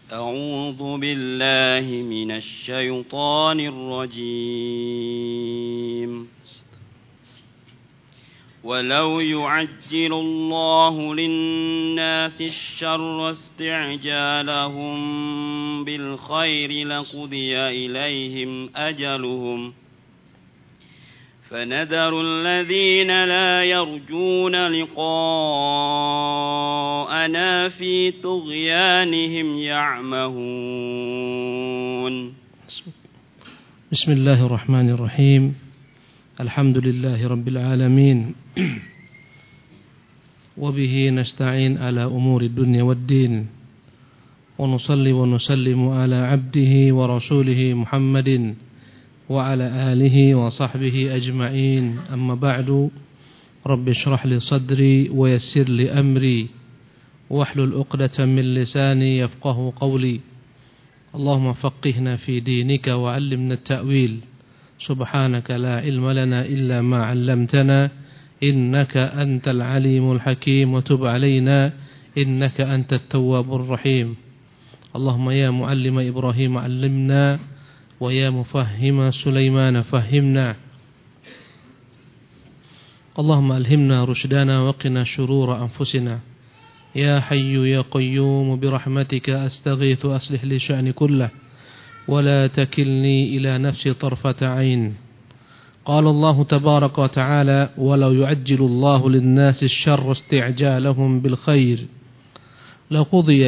أعوذ بالله من الشيطان الرجيم ولو يعجل الله للناس الشر استعجالهم بالخير لقضي إليهم أجلهم فنذر الذين لا يرجون لقاءنا في طغيانهم يعمهون بسم الله الرحمن الرحيم الحمد لله رب العالمين وبه نستعين على أمور الدنيا والدين ونصلي ونسلم على عبده ورسوله محمد وعلى آله وصحبه أجمعين أما بعد رب اشرح لي صدري ويسر لي أمري واحلل عقدة من لساني يفقه قولي اللهم فقهنا في دينك وعلمنا التأويل سبحانك لا علم لنا إلا ما علمتنا إنك أنت العليم الحكيم وتب علينا إنك أنت التواب الرحيم اللهم يا معلم إبراهيم علمنا ويا مفهم سليمان فهمنا اللهم ألهمنا رشدنا وقنا شرور أنفسنا يا حي يا قيوم برحمتك أستغيث أصلح لي شأني كله ولا تكلني إلى نفسي طرفة عين قال الله تبارك وتعالى ولو يعجل الله للناس الشر استعجالهم بالخير لقضي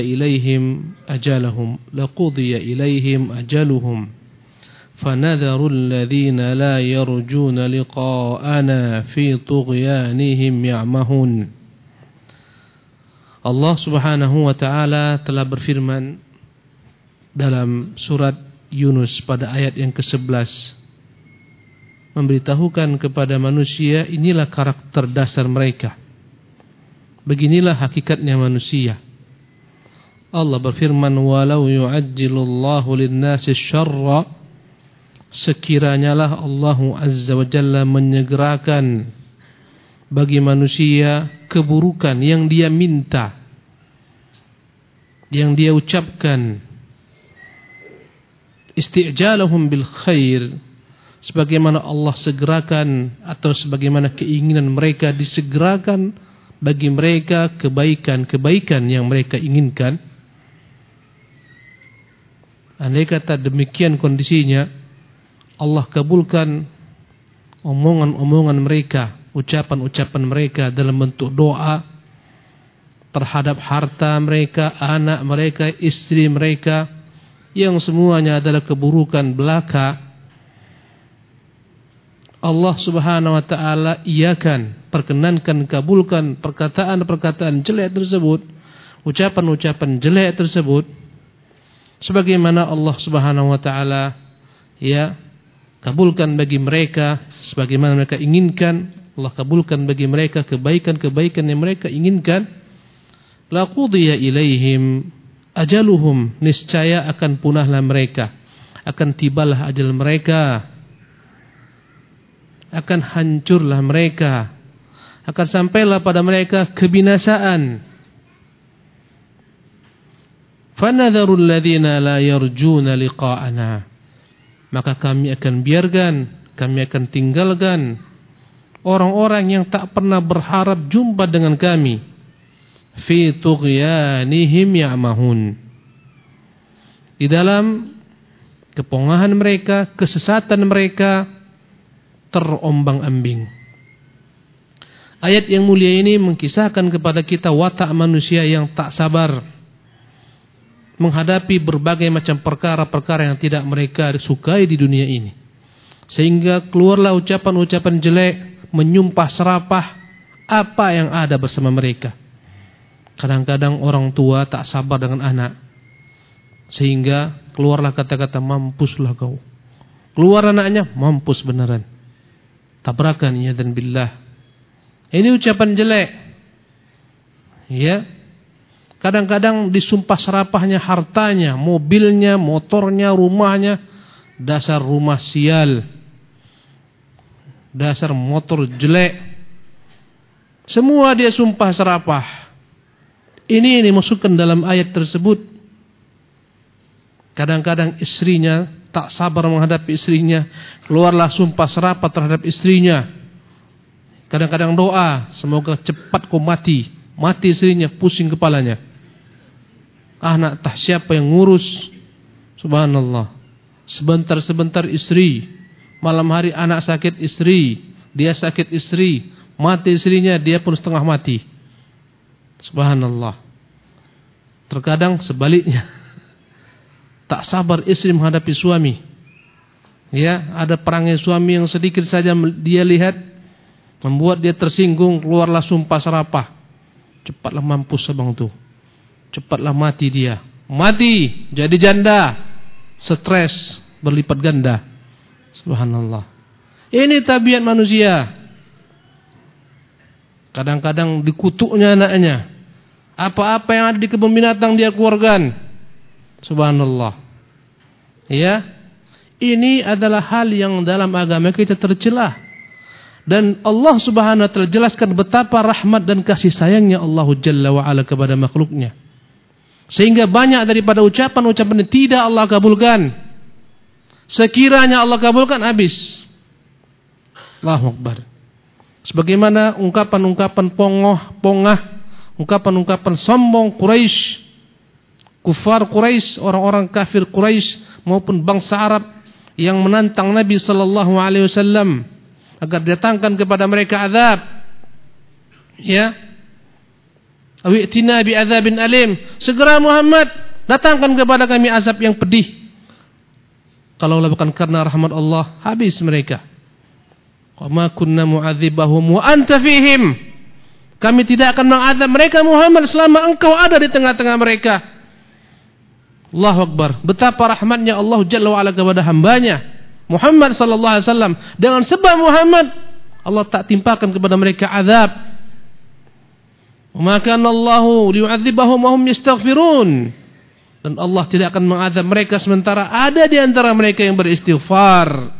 إليهم أجلهم فنذر الذين لا يرجون لقاءنا في طغيانهم يعمهون. Allah Subhanahu wa taala telah berfirman dalam surat Yunus pada ayat yang ke-11 memberitahukan kepada manusia inilah karakter dasar mereka. Beginilah hakikatnya manusia. Allah berfirman walau yu'ajjilullahu lin-nasi syarra sekiranya lah Allah Azza wa Jalla menyegerakan bagi manusia keburukan yang dia minta, yang dia ucapkan, isti'jalahum bil khair, sebagaimana Allah segerakan atau sebagaimana keinginan mereka disegerakan bagi mereka kebaikan-kebaikan yang mereka inginkan. Andai kata demikian kondisinya, Allah kabulkan omongan-omongan mereka, ucapan-ucapan mereka dalam bentuk doa terhadap harta mereka, anak mereka, istri mereka, yang semuanya adalah keburukan belaka. Allah Subhanahu wa taala iakan, perkenankan, kabulkan perkataan-perkataan jelek tersebut, ucapan-ucapan jelek tersebut, sebagaimana Allah Subhanahu wa taala kabulkan bagi mereka sebagaimana mereka inginkan. Allah kabulkan bagi mereka kebaikan-kebaikan yang mereka inginkan. Laqudiya ilaihim ajaluhum, niscaya akan punahlah mereka, akan tibalah ajal mereka, akan hancurlah mereka, akan sampailah pada mereka kebinasaan. Fanadharul ladzina la yarjuna liqa'ana, maka kami akan biarkan, kami akan tinggalkan orang-orang yang tak pernah berharap jumpa dengan kami, fi tughyanihim ya'mahun, di dalam kepongahan mereka, kesesatan mereka terombang-ambing. Ayat yang mulia ini mengkisahkan kepada kita watak manusia yang tak sabar menghadapi berbagai macam perkara-perkara yang tidak mereka sukai di dunia ini, sehingga keluarlah ucapan-ucapan jelek, menyumpah serapah apa yang ada bersama mereka. Kadang-kadang orang tua tak sabar dengan anak, sehingga keluarlah kata-kata mampuslah kau. Keluar anaknya, mampus beneran, tabrakan ya dan billah. Ini ucapan jelek. Ya, kadang-kadang disumpah serapahnya hartanya, mobilnya, motornya, rumahnya. Dasar rumah sial, dasar motor jelek, semua dia sumpah serapah. Ini dimasukkan dalam ayat tersebut. Kadang-kadang istrinya tak sabar menghadapi istrinya, keluarlah sumpah serapah terhadap istrinya. Kadang-kadang doa, semoga cepat kau mati. Mati istrinya, pusing kepalanya. Anak tak siapa yang ngurus. Subhanallah. Sebentar-sebentar istri, malam hari anak sakit istri, dia sakit istri, mati istrinya, dia pun setengah mati. Subhanallah. Terkadang sebaliknya, tak sabar istri menghadapi suami. Ya, ada perangai suami yang sedikit saja dia lihat membuat dia tersinggung, keluarlah sumpah serapah. Cepatlah mampus abang tu. Cepatlah mati dia. Mati, jadi janda. Stres berlipat ganda. Subhanallah. Ini tabiat manusia. Kadang-kadang dikutuknya anaknya. Apa-apa yang ada di kebun binatang dia keluarkan. Subhanallah. Ya. Ini adalah hal yang dalam agama kita tercela. Dan Allah Subhanahu wa taala jelaskan betapa rahmat dan kasih sayangnya Allah Jalla wa ala kepada makhluknya. Sehingga banyak daripada ucapan-ucapan yang tidak Allah kabulkan. Sekiranya Allah kabulkan, habis. Allahu Akbar. Sebagaimana ungkapan-ungkapan pongah, ungkapan-ungkapan sombong Quraisy, kufar Quraisy, orang-orang kafir Quraisy maupun bangsa Arab yang menantang Nabi sallallahu alaihi wasallam agar datangkan kepada mereka azab. Ya. Awi'tina bi adzabin alim. Segera Muhammad, datangkan kepada kami azab yang pedih. Kalaulah bukan karena rahmat Allah, habis mereka. Wa ma kunna mu'adzibahum wa anta fihim. Kami tidak akan mengazab mereka Muhammad selama engkau ada di tengah-tengah mereka. Allahu Akbar. Betapa rahmatnya Allah Jalla wa ala kepada hambanya Muhammad sallallahu alaihi wasallam. Dengan sebab Muhammad, Allah tak timpakan kepada mereka azab. Wa ma kana Allahu liyu'adzibahum wa hum yastaghfirun. Dan Allah tidak akan mengazab mereka sementara ada di antara mereka yang beristighfar.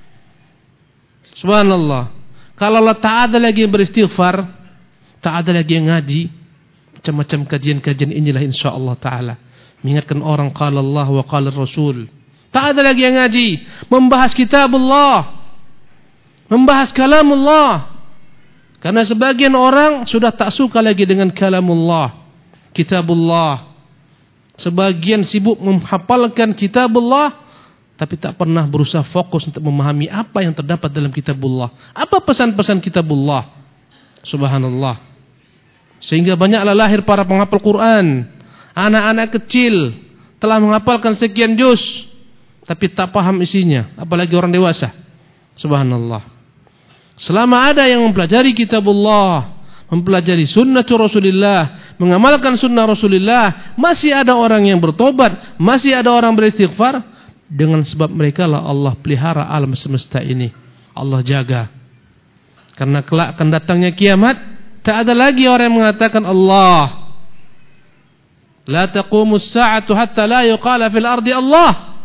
Subhanallah. Kalau Allah tak ada lagi yang beristighfar, tak ada lagi yang ngaji, macam-macam kajian-kajian inilah insyaallah taala mengingatkan orang qala Allah wa qala Rasul. Tak ada lagi yang ngaji, membahas kitabullah, membahas kalamullah. Karena sebagian orang sudah tak suka lagi dengan kalamullah, kitabullah. Sebagian sibuk menghafalkan kitabullah, tapi tak pernah berusaha fokus untuk memahami apa yang terdapat dalam kitabullah. Apa pesan-pesan kitabullah? Subhanallah. Sehingga banyaklah lahir para penghafal Quran. Anak-anak kecil telah menghafalkan sekian juz, tapi tak paham isinya, apalagi orang dewasa. Subhanallah. Selama ada yang mempelajari kitabullah, mempelajari sunnah Rasulullah, mengamalkan sunnah Rasulullah, masih ada orang yang bertobat, masih ada orang beristighfar. Dengan sebab mereka lah Allah pelihara alam semesta ini, Allah jaga. Karena kelak akan datangnya kiamat, tak ada lagi orang yang mengatakan Allah. La taqumus sa'atu hatta la yuqala fil ardi Allah.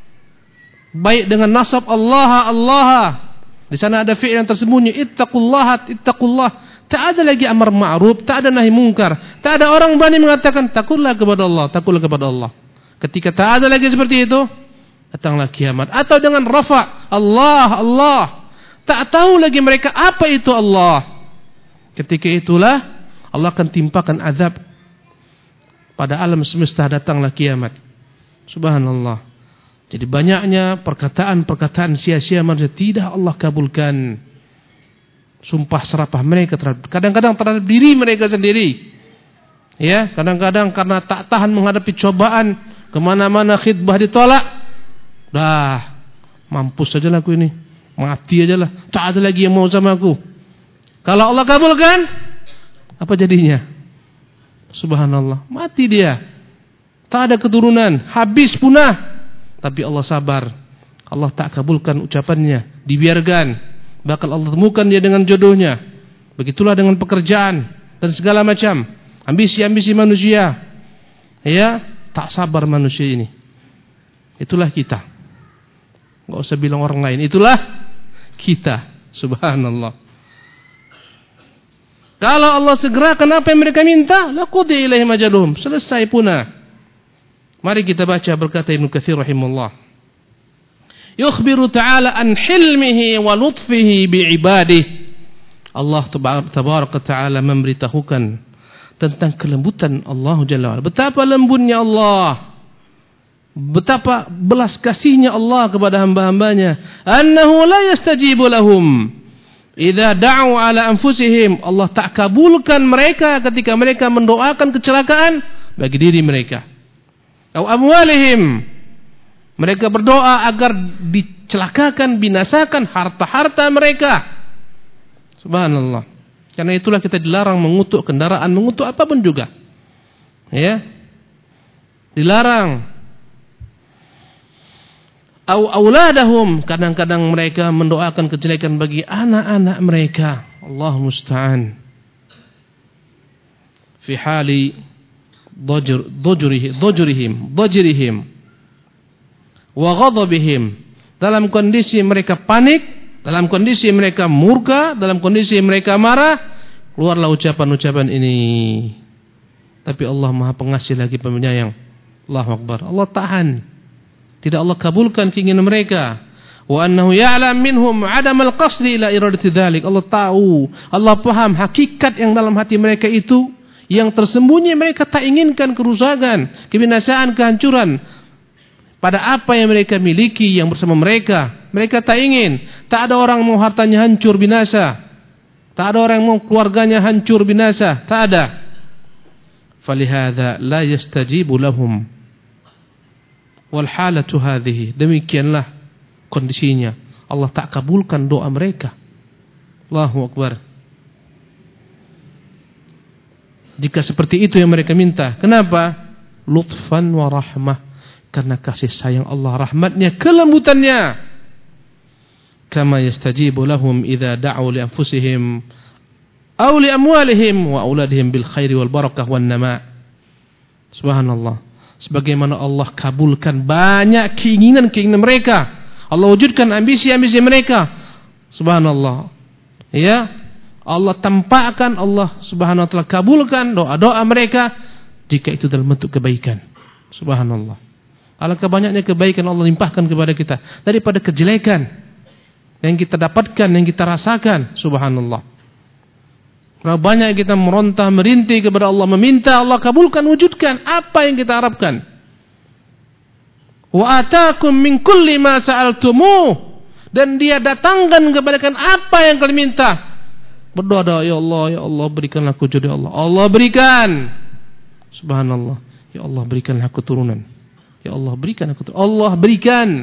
Baik dengan nasab Allah, Allah. Di sana ada fi'il yang tersembunyi, ittaqullah, ittaqullah. Tak ada lagi amar ma'ruf, tak ada nahi mungkar. Tak ada orang berani mengatakan takutlah kepada Allah, takutlah kepada Allah. Ketika tak ada lagi seperti itu, datanglah kiamat. Atau dengan rafa, Allah, Allah. Tak tahu lagi mereka apa itu Allah. Ketika itulah Allah akan timpakan azab. Pada alam semesta datanglah kiamat. Subhanallah. Jadi banyaknya perkataan-perkataan sia-sia manusia tidak Allah kabulkan. Sumpah serapah mereka terhadap, kadang-kadang terhadap diri mereka sendiri. Ya, kadang-kadang karena tak tahan menghadapi cobaan, kemana-mana khidbah ditolak. Dah, mampus sajalah aku ini, mati ajalah, tak ada lagi yang mau sama aku. Kalau Allah kabulkan, apa jadinya? Subhanallah, mati dia, tak ada keturunan, habis punah. Tapi Allah sabar, Allah tak kabulkan ucapannya, dibiarkan. Bakal Allah temukan dia dengan jodohnya. Begitulah dengan pekerjaan dan segala macam ambisi-ambisi manusia. Ya, tak sabar manusia ini. Itulah kita. Enggak usah bilang orang lain, itulah kita. Subhanallah. Kalau Allah segerakan apa yang mereka minta, laqudi ilaihim ajaluhum, selesai punah. Mari kita baca, berkata Ibnu Katsir rahimahullah. Yukhbiru ta'ala an hilmihi wa lutfihi bi'ibadihi. Allah tabaraka ta'ala memberitahukan tentang kelembutan Allah Jalla wa'ala. Betapa lembutnya Allah, betapa belas kasihnya Allah kepada hamba-hambanya. Annahu la yastajibu lahum idza da'u ala anfusihim. Allah tak kabulkan mereka ketika mereka mendoakan kecelakaan bagi diri mereka. Atau amwalihim, mereka berdoa agar dicelakakan, binasakan harta-harta mereka. Subhanallah. Karena itulah kita dilarang mengutuk kendaraan, mengutuk apapun juga. Ya. Dilarang. Au auladahum, kadang-kadang mereka mendoakan kejelekan bagi anak-anak mereka. Allah musta'an. Fi hali dajrihim wa ghadabihim, dalam kondisi mereka panik, dalam kondisi mereka murka, dalam kondisi mereka marah, keluarlah ucapan-ucapan ini. Tapi Allah Maha Pengasih lagi Penyayang. Allahu Akbar. Allah tahan, tidak Allah kabulkan keinginan mereka. Wa annahu ya'lam minhum 'adam al-qasdi ila iradati dzalik. Allah tahu, Allah paham hakikat yang dalam hati mereka itu, yang tersembunyi mereka tak inginkan kerusakan, kebinasaan, kehancuran pada apa yang mereka miliki, yang bersama mereka. Mereka tak ingin. Tak ada orang mau hartanya hancur binasa, tak ada orang mau keluarganya hancur binasa, tak ada. Falihadza la yastajibu lahum wal halatu hadhihi. Demikianlah kondisinya, Allah tak kabulkan doa mereka. Allahu Akbar. Jika seperti itu yang mereka minta. Kenapa? Lutfan wa rahmah. Karena kasih sayang Allah, rahmatnya, kelembutannya. Kama yastajibu lahum idza da'u li anfusihim aw li amwalihim wa auladihim bil khairi wal barakah wan nama. Subhanallah. Sebagaimana Allah kabulkan banyak keinginan-keinginan mereka, Allah wujudkan ambisi-ambisi mereka. Subhanallah. Ya, Allah tampakkan, Allah Subhanahu wa taala kabulkan doa-doa mereka jika itu dalam bentuk kebaikan. Subhanallah. Alangkah banyaknya kebaikan Allah limpahkan kepada kita daripada kejelekan yang kita dapatkan, yang kita rasakan. Subhanallah. Berapa banyak kita meronta, merintih kepada Allah, meminta Allah kabulkan, wujudkan apa yang kita harapkan. Wa ataakum min kulli ma sa'altumuh, dan Dia datangkan kepada kalian apa yang kalian minta. Berdoa, ya Allah berikanlah aku jodoh, Allah. Allah berikan. Subhanallah. Ya Allah berikanlah aku keturunan. Ya Allah berikan aku keturunan. Allah berikan.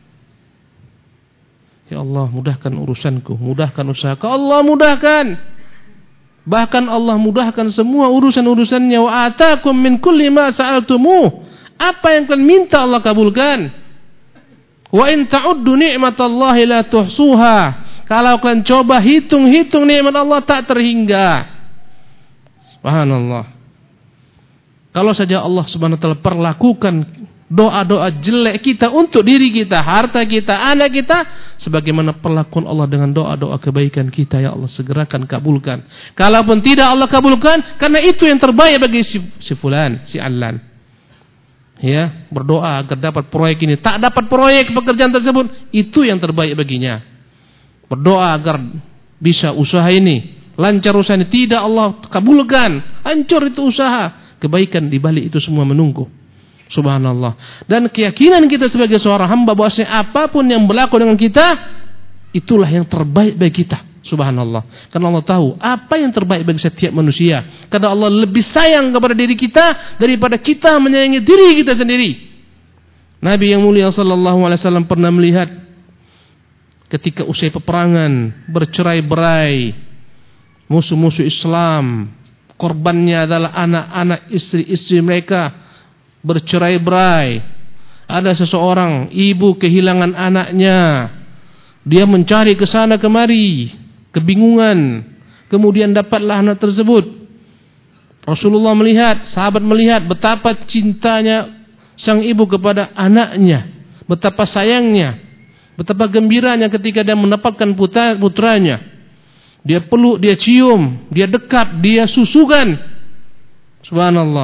Ya Allah mudahkan urusanku, mudahkan usahaku. Allah mudahkan. Bahkan Allah mudahkan semua urusan-urusannya. Wa ataakum min kulli ma sa'altumuh. Apa yang kalian minta Allah kabulkan. Wa in ta'uddu ni'matallahi la tuhsuha. Kalau kalian coba hitung-hitung nikmat Allah tak terhingga. Subhanallah. Kalau saja Allah Subhanahu wa taala perlakukan doa-doa jelek kita untuk diri kita, harta kita, anak kita, sebagaimana perlakuan Allah dengan doa-doa kebaikan kita, ya Allah segerakan kabulkan. Kalaupun tidak Allah kabulkan, karena itu yang terbaik bagi si fulan, si Allan. Ya, berdoa agar dapat proyek ini, tak dapat proyek pekerjaan tersebut, itu yang terbaik baginya. Berdoa agar bisa usaha ini, lancar usaha ini, tidak Allah kabulkan, hancur itu usaha. Kebaikan di balik itu semua menunggu. Subhanallah. Dan keyakinan kita sebagai seorang hamba bahwasanya apapun yang berlaku dengan kita, itulah yang terbaik bagi kita. Subhanallah. Karena Allah tahu apa yang terbaik bagi setiap manusia. Karena Allah lebih sayang kepada diri kita daripada kita menyayangi diri kita sendiri. Nabi yang mulia sallallahu alaihi wasallam pernah melihat ketika usai peperangan bercerai-berai musuh-musuh Islam, korbannya adalah anak-anak, istri-istri mereka bercerai-berai. Ada seseorang ibu kehilangan anaknya, dia mencari ke sana kemari, kebingungan, kemudian dapatlah anak tersebut. Rasulullah melihat, sahabat melihat betapa cintanya sang ibu kepada anaknya, betapa sayangnya, betapa gembiranya ketika dia mendapatkan putranya. Dia peluk, dia cium, dia dekap, dia susukan. Subhanallah.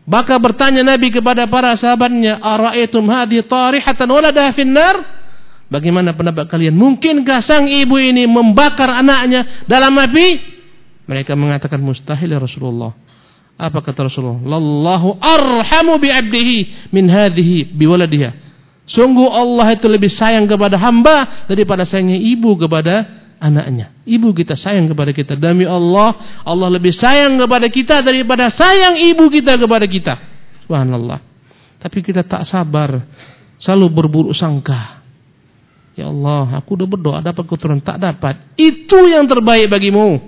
Maka bertanya Nabi kepada para sahabatnya, "Ara'aitum hadhihi tarihatan waladaha finnar?" Bagaimana pendapat kalian? Mungkinkah sang ibu ini membakar anaknya dalam api? Mereka mengatakan mustahil ya Rasulullah. Apa kata Rasulullah? "Lallahu arhamu bi'abdihi min hadhihi biwaladiha." Sungguh Allah itu lebih sayang kepada hamba daripada sayangnya ibu kepada anaknya. Ibu kita sayang kepada kita. Demi Allah, Allah lebih sayang kepada kita daripada sayang ibu kita kepada kita. Subhanallah. Tapi kita tak sabar, selalu berburuk sangka. Ya Allah, aku udah berdoa dapat keturunan, tak dapat. Itu yang terbaik bagimu.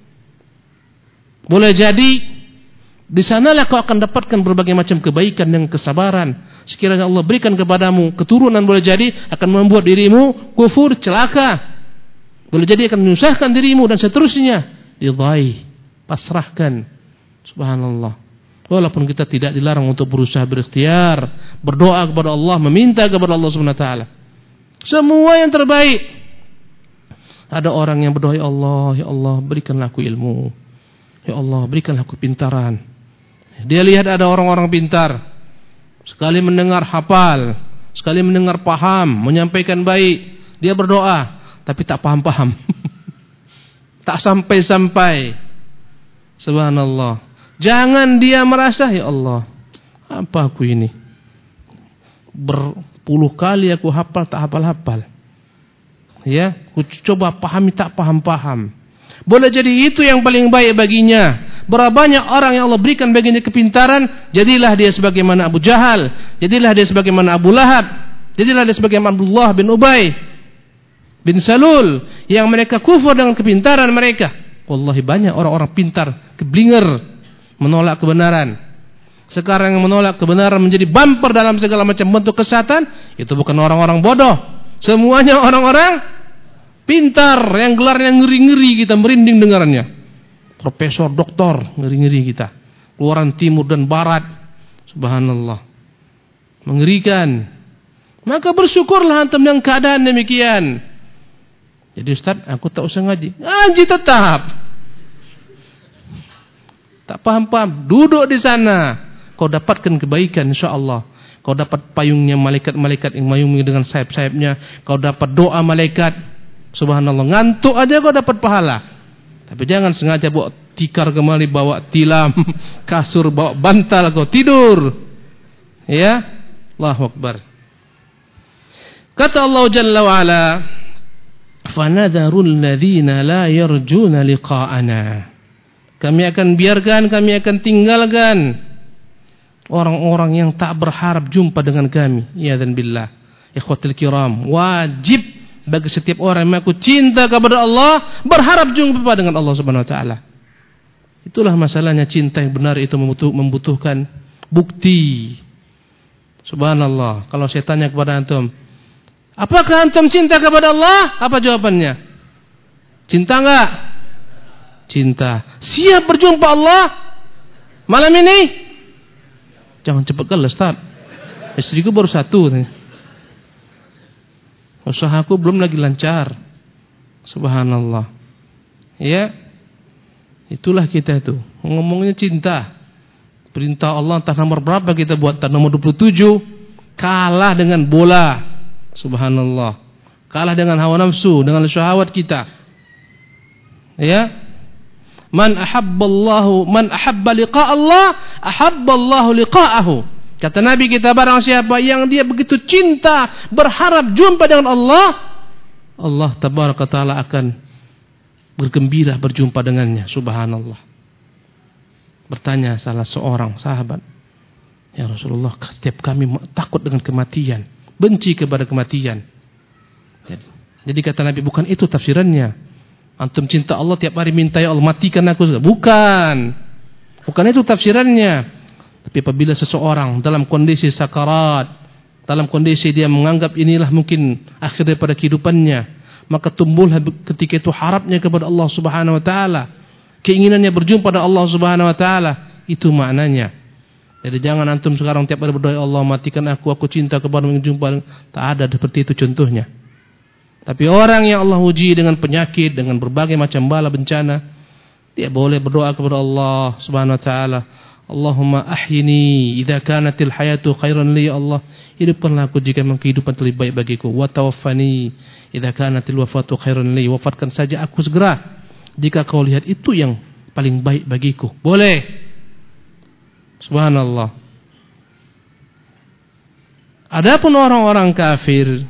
Boleh jadi di sanalah kau akan dapatkan berbagai macam kebaikan dan kesabaran. Sekiranya Allah berikan kepadamu keturunan, boleh jadi akan membuat dirimu kufur, celaka. Boleh jadi akan menyusahkan dirimu dan seterusnya. Ridai, pasrahkan. Subhanallah. Walaupun kita tidak dilarang untuk berusaha berikhtiar, berdoa kepada Allah, meminta kepada Allah Subhanahu wa taala. Semua yang terbaik. Ada orang yang berdoa, "Ya Allah, berikanlah aku ilmu. Ya Allah, berikanlah aku pintaran." Dia lihat ada orang-orang pintar, sekali mendengar hafal, sekali mendengar paham, menyampaikan baik. Dia berdoa, tapi tak paham-paham. Tak sampai-sampai. Subhanallah. Jangan dia merasa, "Ya Allah, apa aku ini? Berpuluh kali aku hafal, tak hafal-hafal. Ya, aku coba pahami, tak paham-paham." Boleh jadi itu yang paling baik baginya. Berapa banyak orang yang Allah berikan baginya kepintaran, jadilah dia sebagaimana Abu Jahal, jadilah dia sebagaimana Abu Lahab, jadilah dia sebagaimana Abdullah bin Ubay bin Salul, yang mereka kufur dengan kepintaran mereka. Wallahi banyak orang-orang pintar, keblinger, menolak kebenaran. Sekarang yang menolak kebenaran menjadi bumper dalam segala macam bentuk kesesatan, itu bukan orang-orang bodoh. Semuanya orang-orang pintar, yang gelarnya ngeri-ngeri, kita merinding dengarannya. Profesor, doktor, ngeri-ngeri kita. Keluaran timur dan barat. Subhanallah. Mengerikan. Maka bersyukurlah antum dengan keadaan demikian. Jadi Ustaz, aku tak usah ngaji. Ngaji tetap. Tak paham-paham, duduk di sana. Kau dapatkan kebaikan insyaAllah. Kau dapat payungnya malaikat-malaikat yang mayungi dengan sayap-sayapnya. Kau dapat doa malaikat. Subhanallah, ngantuk aja kau dapat pahala. Tapi jangan sengaja bawa tikar kemari, bawa tilam, kasur, bawa bantal, kau tidur. Ya, Allahu Akbar. Kata Allah Jalla wa'ala, "Fanadharul ladzina la yarjuna liqa'ana." Kami akan biarkan, kami akan tinggalkan orang-orang yang tak berharap jumpa dengan kami. Ya dan billah. Ikhwatul kiram, wajib bagi setiap orang yang mengaku cinta kepada Allah, berharap jumpa dengan Allah Subhanahu wa taala. Itulah masalahnya, cinta yang benar itu membutuhkan bukti. Subhanallah. Kalau saya tanya kepada antum, apakah antum cinta kepada Allah? Apa jawabannya? Cinta enggak? Cinta. Siap berjumpa Allah malam ini? Jangan cepat kelas, Ustaz. Istriku baru satu. Usahaku belum lagi lancar. Subhanallah. Ya. Itulah kita itu. Ngomongnya cinta. Perintah Allah entah nomor berapa kita buat, entah nomor 27. Kalah dengan bola. Subhanallah. Kalah dengan hawa nafsu, dengan syahwat kita. Ya. Man ahabba liqa Allah, ahabballahu liqa'ahu. Kata Nabi kita, barang siapa yang dia begitu cinta, berharap jumpa dengan Allah, Allah tabaraka taala akan bergembira berjumpa dengannya. Subhanallah. Bertanya salah seorang sahabat, "Ya Rasulullah, setiap kami takut dengan kematian, benci kepada kematian." Jadi kata Nabi, bukan itu tafsirannya. Antum cinta Allah tiap hari minta, "Ya Allah, matikan aku." Bukan itu tafsirannya. Tapi apabila seseorang dalam kondisi sakarat, dalam kondisi dia menganggap inilah mungkin akhir daripada kehidupannya, maka tumbuhlah ketika itu harapnya kepada Allah Subhanahu wa taala, keinginannya berjumpa dengan Allah Subhanahu wa taala. Itu maknanya. Jadi jangan antum sekarang tiap hari berdoa, "Ya Allah, matikan aku cinta kepadamu, ingin jumpa." Tak ada seperti itu contohnya. Tapi orang yang Allah uji dengan penyakit, dengan berbagai macam bala bencana, dia boleh berdoa kepada Allah Subhanahu wa taala, Allahumma ahyini idza kanatil hayatu khairan li, ya Allah, hidupkanlah aku jika memang kehidupan lebih baik bagiku. Wa tawaffani idza kanatil wafatu khairan li, wafatkan saja aku segera jika kau lihat itu yang paling baik bagiku. Boleh. Subhanallah. Adapun orang-orang kafir,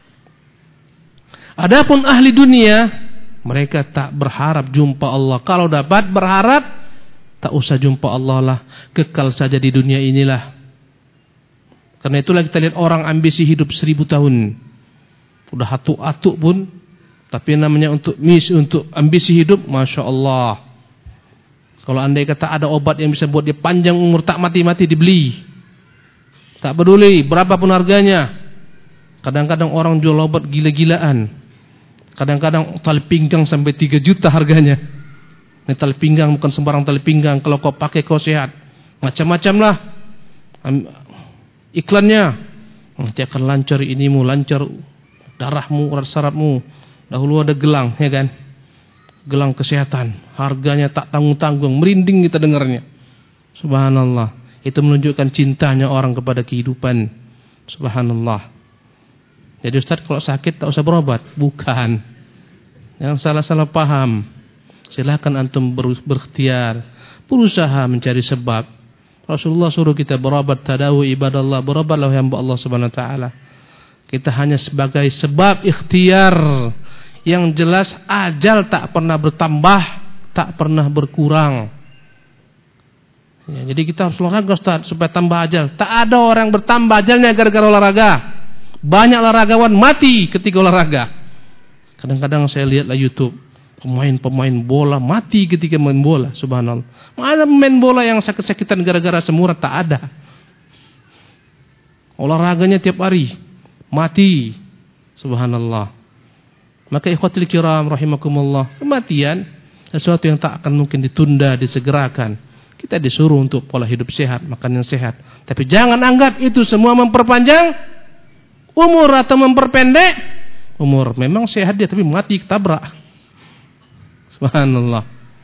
adapun ahli dunia, mereka tak berharap jumpa Allah. Kalau dapat berharap, tak usah jumpa Allah lah, kekal saja di dunia inilah. Karena itulah kita lihat orang ambisi hidup 1000 tahun, udah atuk-atuk pun, tapi namanya untuk ambisi hidup, Masya Allah. Kalau andai kata ada obat yang bisa buat dia panjang umur tak mati-mati, dibeli. Tak peduli berapapun harganya. Kadang-kadang orang jual obat gila-gilaan. Kadang-kadang tali pinggang sampai 3 juta harganya. Ini tali pinggang bukan sembarang tali pinggang. Kalau kau pakai kau sehat. Macam-macam lah iklannya. Nanti akan lancar inimu, lancar darahmu, urat sarafmu. Dahulu ada gelang, ya kan? Gelang kesehatan. Harganya tak tanggung-tanggung. Merinding kita dengarnya. Subhanallah. Itu menunjukkan cintanya orang kepada kehidupan. Subhanallah. Jadi Ustaz kalau sakit tak usah berobat. Bukan. Yang salah-salah paham. Silahkan antum berikhtiar, berusaha mencari sebab. Rasulullah suruh kita berobat, tadawu ibadallah, berobatlah hamba Allah Subhanahu wa taala. Kita hanya sebagai sebab ikhtiar. Yang jelas ajal tak pernah bertambah, tak pernah berkurang. Ya, jadi kita harus olahraga Ustaz supaya tambah ajal. Tak ada orang bertambah ajalnya gara-gara olahraga. Banyak olahragawan mati ketika olahraga. Kadang-kadang saya lihatlah YouTube, pemain bola mati ketika main bola. Subhanallah. Mana pemain bola yang sakit-sakitan gara-gara semurah? Tak ada. Olahraganya tiap hari mati. Subhanallah. Maka ikhwatul kiram rahimakumullah, kematian sesuatu yang tak akan mungkin ditunda, disegerakan. Kita disuruh untuk pola hidup sehat, makan yang sehat. Tapi jangan anggap itu semua memperpanjang umur atau memperpendek umur. Memang sehat dia tapi mati ketabrak. Subhanallah.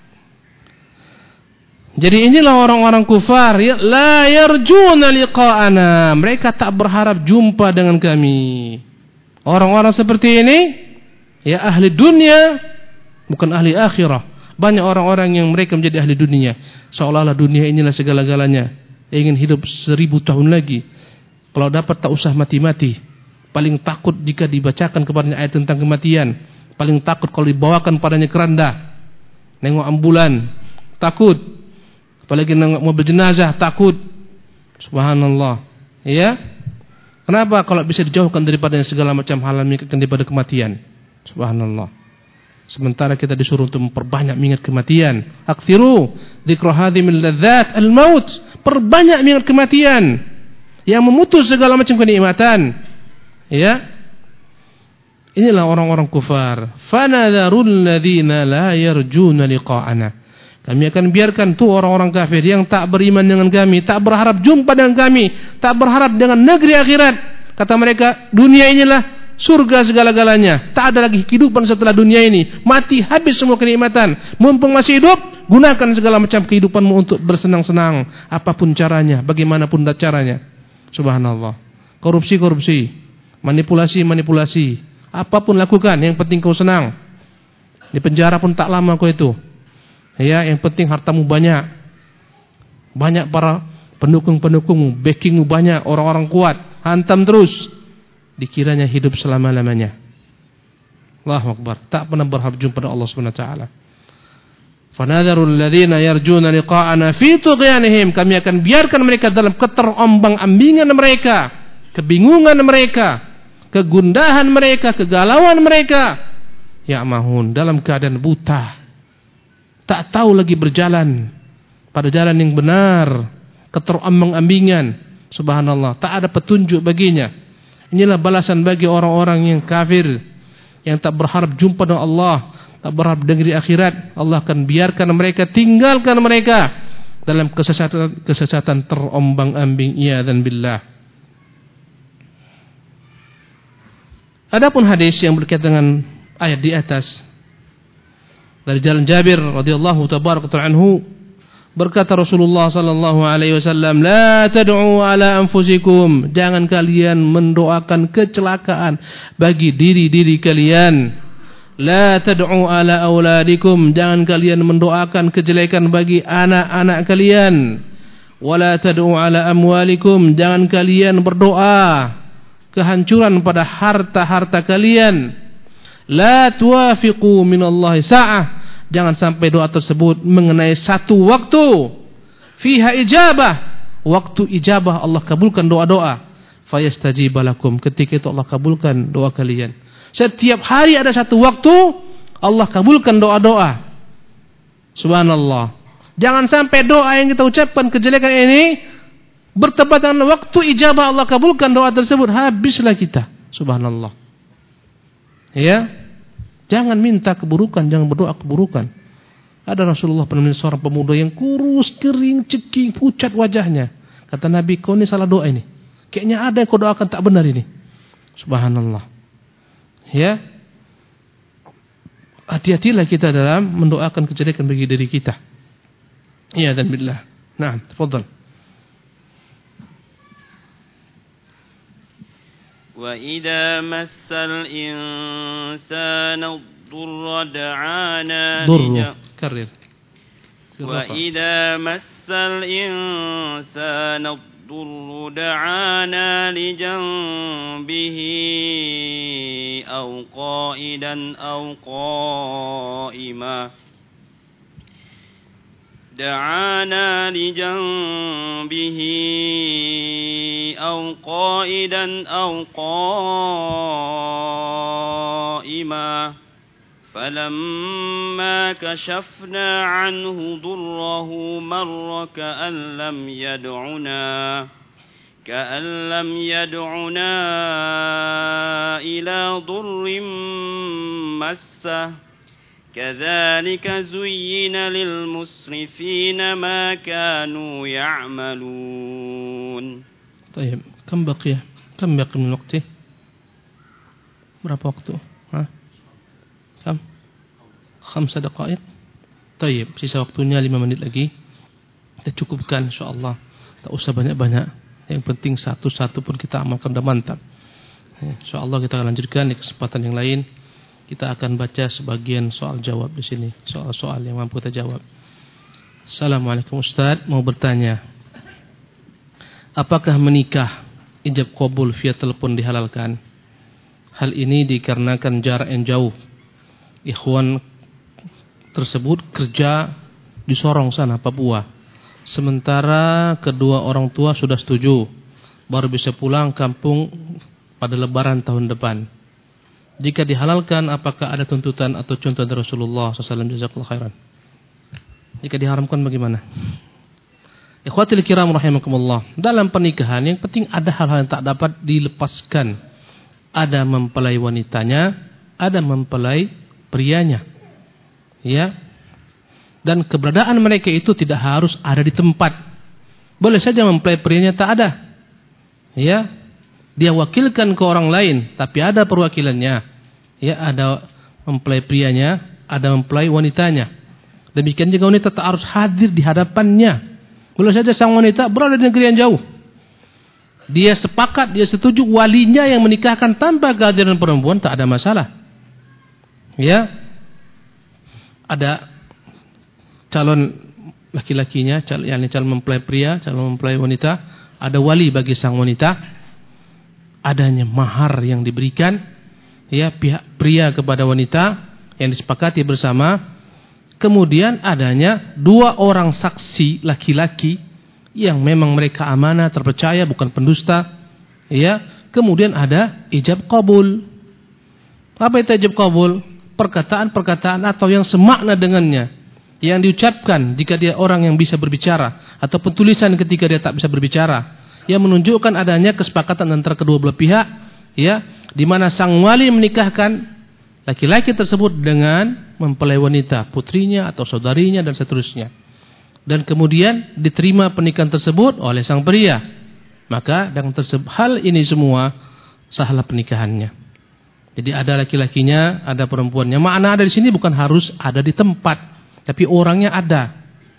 Jadi inilah orang-orang kufar, ya, la yarjuna liqa'ana. Mereka tak berharap jumpa dengan kami. Orang-orang seperti ini, ya ahli dunia, bukan ahli akhirah. Banyak orang-orang yang mereka menjadi ahli dunia, seolah-olah dunia inilah segala-galanya. Ingin hidup 1000 tahun lagi. Kalau dapat tak usah mati-mati. Paling takut jika dibacakan kepadanya ayat tentang kematian. Paling takut kalau dibawakan padanya keranda. Nengok ambulan, takut. Apalagi nengok mobil jenazah, takut. Subhanallah. Ya. Kenapa? Kalau bisa dijauhkan daripada segala macam hal yang mengingatkan daripada kematian. Subhanallah. Sementara kita disuruh untuk memperbanyak mengingat kematian. Aktsiru dzikra hadhimil ladzat al-maut. Perbanyak mengingat kematian yang memutus segala macam kenikmatan. Ya. Inilah orang-orang kufar. Fanadharul ladzina la yarjuna liqa'ana. Kami akan biarkan tuh orang-orang kafir yang tak beriman dengan kami, tak berharap jumpa dengan kami, tak berharap dengan negeri akhirat. Kata mereka, dunia inilah surga segala-galanya. Tak ada lagi kehidupan setelah dunia ini. Mati habis semua kenikmatan. Mumpung masih hidup, gunakan segala macam kehidupanmu untuk bersenang-senang. Apapun caranya, bagaimanapun caranya. Subhanallah. Korupsi, manipulasi. Apapun lakukan, yang penting kau senang. Di penjara pun tak lama kau itu. Ya, yang penting hartamu banyak. Banyak para pendukung-pendukungmu, backingmu banyak, orang-orang kuat. Hantam terus. Dikiranya hidup selama-lamanya. Allahu Akbar. Tak pernah berharap jumpa pada Allah Subhanahu wa taala. Fanadharul ladzina yarjuna liqa'ana fi tughyanihim. Kami akan biarkan mereka dalam keterombang-ambingan mereka, kebingungan mereka, kegundahan mereka, kegalauan mereka. Ya'mahun, dalam keadaan buta. Tak tahu lagi berjalan pada jalan yang benar, keterombang-ambingan. Subhanallah, tak ada petunjuk baginya. Inilah balasan bagi orang-orang yang kafir, yang tak berharap jumpa dengan Allah, tak berharap negeri akhirat. Allah akan biarkan mereka, tinggalkan mereka dalam kesesatan terombang-ambing. Iyadzan billah. Adapun hadis yang berkaitan dengan ayat di atas, dari jalan Jabir radhiyallahu tabaraka anhu, Berkata Rasulullah sallallahu alaihi wasallam, "La tad'u ala anfusikum." Jangan kalian mendoakan kecelakaan bagi diri-diri kalian. La tad'u ala auladikum. Jangan kalian mendoakan kejelekan bagi anak-anak kalian. Wala tad'u ala amwalikum. Jangan kalian berdoa kehancuran pada harta-harta kalian. La tuwafiqu minallahi sa'ah. Jangan sampai doa tersebut mengenai satu waktu fiha ijabah, waktu ijabah Allah kabulkan doa-doa. Fayastajiba lakum, ketika itu Allah kabulkan doa kalian. Setiap hari ada satu waktu Allah kabulkan doa-doa. Subhanallah. Jangan sampai doa yang kita ucapkan kejelekan ini bertepatan dengan waktu ijabah Allah kabulkan doa tersebut, habislah kita. Subhanallah. Ya. Jangan minta keburukan, jangan berdoa keburukan. Ada Rasulullah pernah melihat seorang pemuda yang kurus, kering, ceking, pucat wajahnya. Kata Nabi, kau ini salah doa ini. Kayaknya ada yang kau doakan tak benar ini. Subhanallah. Ya. Hati-hatilah kita dalam mendoakan kejelekan bagi diri kita. Ya dan billah. Nah, tafadhal. وَإِذَا مَسَّ الْإِنسَانَ الضُّرَّ دَعَانَا كرر. وَإِذَا مَسَّ الْإِنسَانَ الضُّرُّ دَعَانَا لِجَنبِهِ أَوْ قَائِدًا أَوْ قَائِمًا دعانا لجنبه أو قائدا أو قائما فلما كشفنا عنه ضره مر كأن لم يدعنا إلى ضر مسه كذلك زين للمسرفين ما كانوا يعملون. طيب كم بقي من وقته؟ berapa waktu? Kam? 5 دقائق. طيب, sisa waktunya 5 menit lagi. Kita cukupkan insyaallah. Tak usah banyak-banyak. Yang penting satu-satu pun kita amalkan, sudah mantap. Insyaallah kita akan lanjutkan di kesempatan yang lain. Kita akan baca sebagian soal jawab di sini, soal-soal yang mampu kita jawab. Assalamualaikum Ustaz, mau bertanya, apakah menikah ijab qabul via telepon dihalalkan? Hal ini dikarenakan jarak yang jauh. Ikhwan tersebut kerja di Sorong sana, Papua. Sementara kedua orang tua sudah setuju, baru bisa pulang kampung pada Lebaran tahun depan. Jika dihalalkan, apakah ada tuntutan atau contoh dari Rasulullah SAW? Jazakallahu khairan. Jika diharamkan bagaimana? Ikhwatil kiram rahimakumullah. Dalam pernikahan yang penting ada hal-hal yang tak dapat dilepaskan. Ada mempelai wanitanya, ada mempelai prianya. Ya. Dan keberadaan mereka itu tidak harus ada di tempat. Boleh saja mempelai prianya tak ada. Ya. Dia wakilkan ke orang lain, tapi ada perwakilannya. Ya, ada mempelai prianya, ada mempelai wanitanya. Demikian juga wanita tak harus hadir di hadapannya. Boleh saja sang wanita berada di negeri yang jauh. Dia sepakat, dia setuju walinya yang menikahkan tanpa kehadiran perempuan, tak ada masalah. Ya. Ada calon laki-lakinya, calon mempelai pria, calon mempelai wanita, ada wali bagi sang wanita. Adanya mahar yang diberikan, ya, pihak pria kepada wanita yang disepakati bersama. Kemudian adanya 2 orang saksi laki-laki yang memang mereka amanah, terpercaya, bukan pendusta. Ya, kemudian ada ijab qabul. Apa itu ijab qabul? Perkataan-perkataan atau yang semakna dengannya, yang diucapkan jika dia orang yang bisa berbicara, ataupun tulisan ketika dia tak bisa berbicara, yang menunjukkan adanya kesepakatan antara kedua belah pihak, ya, di mana sang wali menikahkan laki-laki tersebut dengan mempelai wanita, putrinya atau saudarinya dan seterusnya. Dan kemudian diterima pernikahan tersebut oleh sang pria. Maka dengan hal ini semua sahlah pernikahannya. Jadi ada laki-lakinya, ada perempuannya. Makna ada di sini bukan harus ada di tempat, tapi orangnya ada.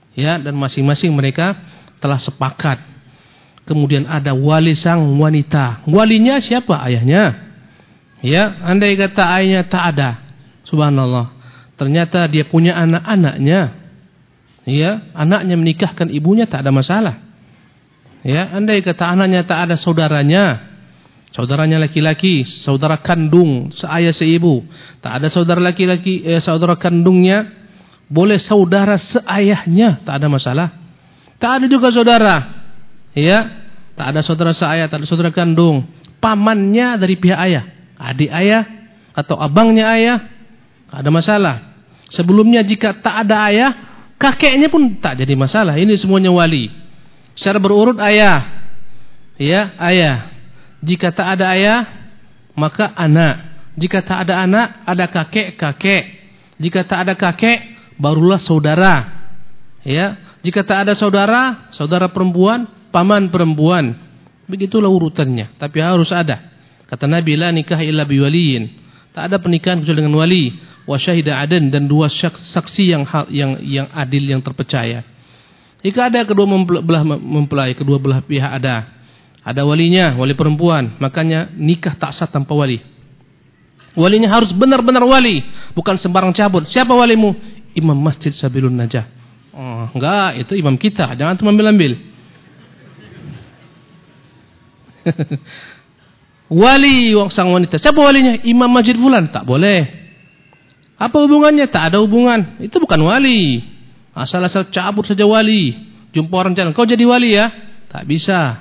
Ya, dan masing-masing mereka telah sepakat. Kemudian ada wali sang wanita. Walinya siapa? Ayahnya. Ya, andai kata ayahnya tak ada, subhanallah, ternyata dia punya anak-anaknya. Ya, anaknya menikahkan ibunya, tak ada masalah. Ya, andai kata anaknya tak ada saudaranya, saudaranya laki-laki, saudara kandung seayah seibu, tak ada saudara laki-laki, saudara kandungnya, boleh saudara seayahnya, tak ada masalah. Tak ada juga saudara, ya, tak ada saudara seayah, tak ada saudara kandung, pamannya dari pihak ayah, adik ayah atau abangnya ayah, tak ada masalah. Sebelumnya jika tak ada ayah, kakeknya pun tak jadi masalah. Ini semuanya wali. Secara berurut ayah, ya, ayah. Jika tak ada ayah, maka anak. Jika tak ada anak, ada kakek, kakek. Jika tak ada kakek, barulah saudara. Ya, jika tak ada saudara, saudara perempuan, paman perempuan. Begitulah urutannya. Tapi harus ada. Kata Nabi, la nikah illa biwaliyin. Tak ada pernikahan kecuali dengan wali. Wa syahida adan, dan dua saksi yang adil, yang terpercaya. Jika ada kedua mempelai, kedua belah pihak ada walinya, wali perempuan, makanya nikah tak sah tanpa wali. Walinya harus benar-benar wali, bukan sembarang cabut. Siapa walimu? Imam Masjid Sabilun Najah. Oh, enggak, itu imam kita, jangan cuma ambil-ambil. Wali sang wanita, siapa walinya? Imam Masjid fulan, tak boleh. Apa hubungannya? Tak ada hubungan. Itu bukan wali. Asal-asal cabut saja wali. Jumpa orang jalan, kau jadi wali ya? Tak bisa.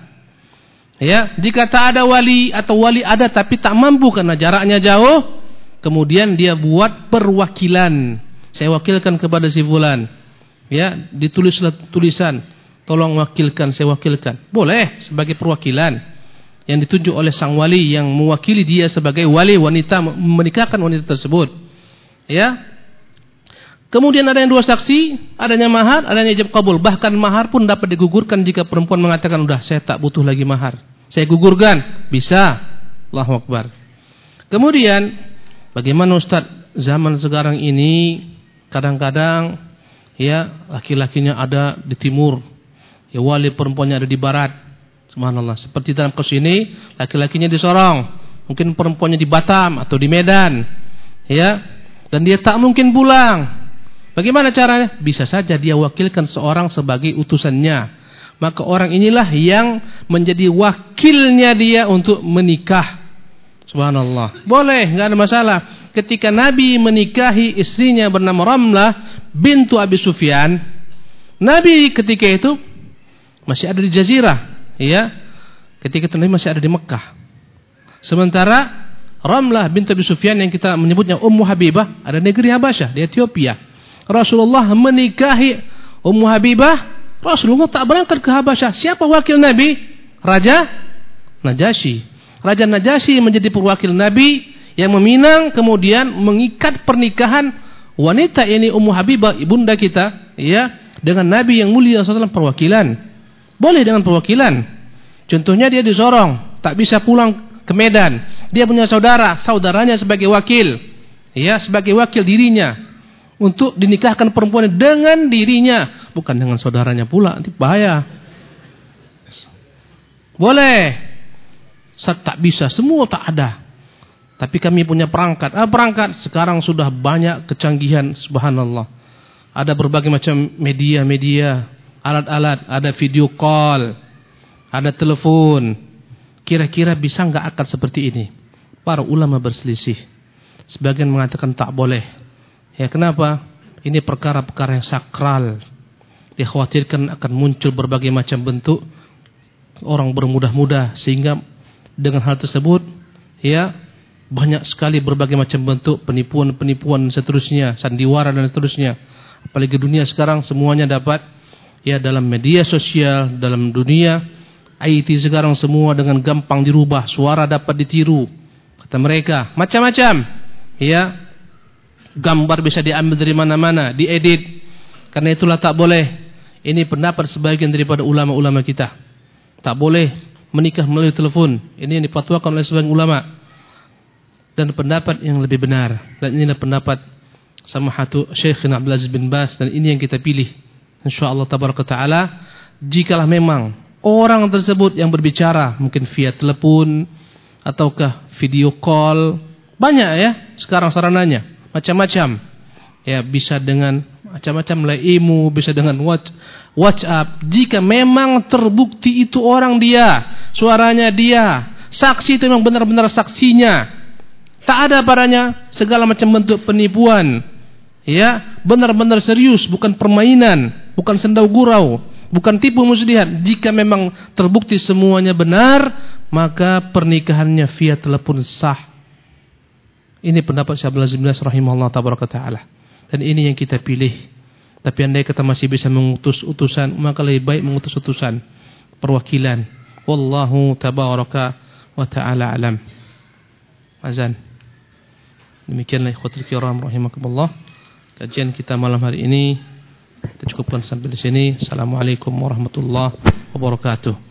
Ya, jika tak ada wali atau wali ada tapi tak mampu karena jaraknya jauh, kemudian dia buat perwakilan. Saya wakilkan kepada si fulan. Ya, ditulislah tulisan, tolong wakilkan, saya wakilkan. Boleh sebagai perwakilan yang ditunjuk oleh sang wali yang mewakili dia sebagai wali wanita menikahkan wanita tersebut. Ya. Kemudian ada yang dua saksi, adanya mahar, adanya ijab kabul. Bahkan mahar pun dapat digugurkan jika perempuan mengatakan, udah saya tak butuh lagi mahar, saya gugurkan. Bisa. Allahu Akbar. Kemudian bagaimana Ustaz? Zaman sekarang ini kadang-kadang ya laki-lakinya ada di timur, ya wali perempuannya ada di barat. Subhanallah. Seperti dalam kasus ini, laki-lakinya di Sorong, mungkin perempuannya di Batam atau di Medan. Ya. Dan dia tak mungkin pulang. Bagaimana caranya? Bisa saja dia wakilkan seorang sebagai utusannya. Maka orang inilah yang menjadi wakilnya dia untuk menikah. Subhanallah. Boleh, enggak ada masalah. Ketika Nabi menikahi istrinya bernama Ramlah bintu Abi Sufyan, Nabi ketika itu masih ada di Jazirah, ya. Ketika itu Nabi masih ada di Mekah. Sementara Ramlah bintu Abi Sufyan yang kita menyebutnya Ummu Habibah ada negeri Habasyah di Ethiopia. Rasulullah menikahi Ummu Habibah, Rasulullah tak berangkat ke Habasyah. Siapa wakil Nabi? Raja Najasyi. Raja Najasyi menjadi perwakil Nabi yang meminang kemudian mengikat pernikahan wanita ini Ummu Habibah, ibunda kita, ya, dengan Nabi yang mulia SAW perwakilan. Boleh dengan perwakilan. Contohnya dia di Sorong, tak bisa pulang ke Medan. Dia punya saudara, saudaranya sebagai wakil, ya, sebagai wakil dirinya untuk dinikahkan perempuan dengan dirinya, bukan dengan saudaranya pula, nanti bahaya. Boleh. Tak bisa, semua tak ada. Tapi kami punya perangkat. Perangkat sekarang sudah banyak kecanggihan, subhanallah. Ada berbagai macam media-media, alat-alat, ada video call, ada telepon. Kira-kira bisa enggak akad seperti ini? Para ulama berselisih. Sebagian mengatakan tak boleh. Ya, kenapa? Ini perkara-perkara yang sakral. Dikhawatirkan akan muncul berbagai macam bentuk orang bermudah-mudah, sehingga dengan hal tersebut, ya, banyak sekali berbagai macam bentuk penipuan-penipuan seterusnya, sandiwara dan seterusnya. Apalagi dunia sekarang semuanya dapat, ya, dalam media sosial, dalam dunia IT sekarang semua dengan gampang dirubah, suara dapat ditiru, kata mereka, macam-macam, ya. Gambar bisa diambil dari mana-mana, diedit. Karena itulah tak boleh. Ini pendapat sebagian daripada ulama-ulama kita. Tak boleh menikah melalui telepon. Ini yang dipatwakan oleh sebagian ulama. Dan pendapat yang lebih benar, dan inilah pendapat Samahatu Syekh Abdul Aziz bin Baz, dan ini yang kita pilih. Insyaallah tabaraka taala, jikalah memang orang tersebut yang berbicara mungkin via telepon ataukah video call, banyak ya sekarang sarananya, macam-macam. Ya, bisa dengan macam-macam imo, bisa dengan WhatsApp. Jika memang terbukti itu orang dia, suaranya dia, saksi itu memang benar-benar saksinya, tak ada padanya segala macam bentuk penipuan, ya, benar-benar serius, bukan permainan, bukan sendau gurau, bukan tipu muslihat. Jika memang terbukti semuanya benar, maka pernikahannya via telepon sah. Ini pendapat Syekh Abdul Aziz bin Baz rahimahullah tabaraka taala. Dan ini yang kita pilih. Tapi andai kata masih bisa mengutus utusan, maka lebih baik mengutus utusan perwakilan. Wallahu tabaraka wa taala alam. Azan. Demikianlah ikhwatul kiram rahimakumullah. Kajian kita malam hari ini kita cukupkan sampai di sini. Assalamualaikum warahmatullahi wabarakatuh.